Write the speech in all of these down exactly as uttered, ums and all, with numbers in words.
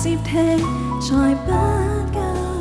接踢才不夠，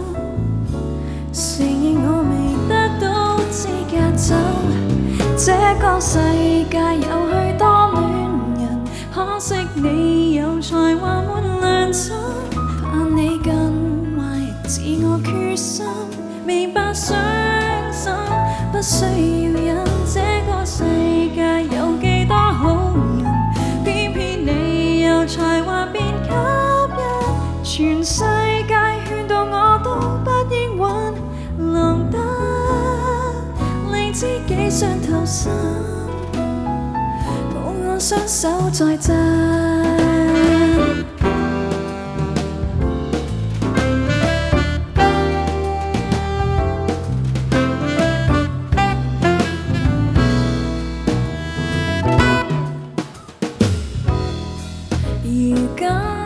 承認我未得到資格走。這個世界有許多戀人，可惜你有才華沒良心，怕你更壞，自我決心，明白傷心不需要忍。這個世界有幾多好人，偏偏你有才華變吸引，全世界勸導我都不應允，能得令知己傷透心，抱我雙手再震。如今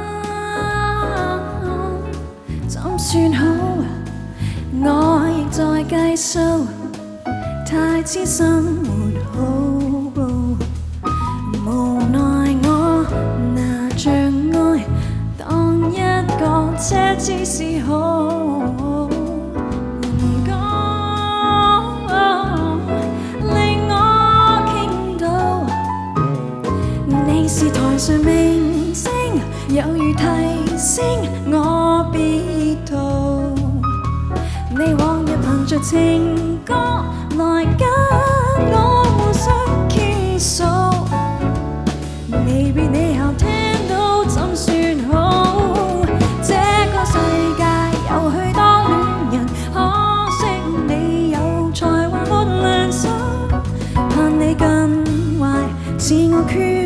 怎算好？我亦在計數，太知生活好報，無奈我拿着愛當一個奢侈嗜好。唔講令我傾倒，你是台上明星，有如提升我別途。你往日憑着情歌來跟我互相傾訴，未必你後聽到怎算好？這個世界有許多戀人，可惜你有才華沒良心，盼你更壞，自我決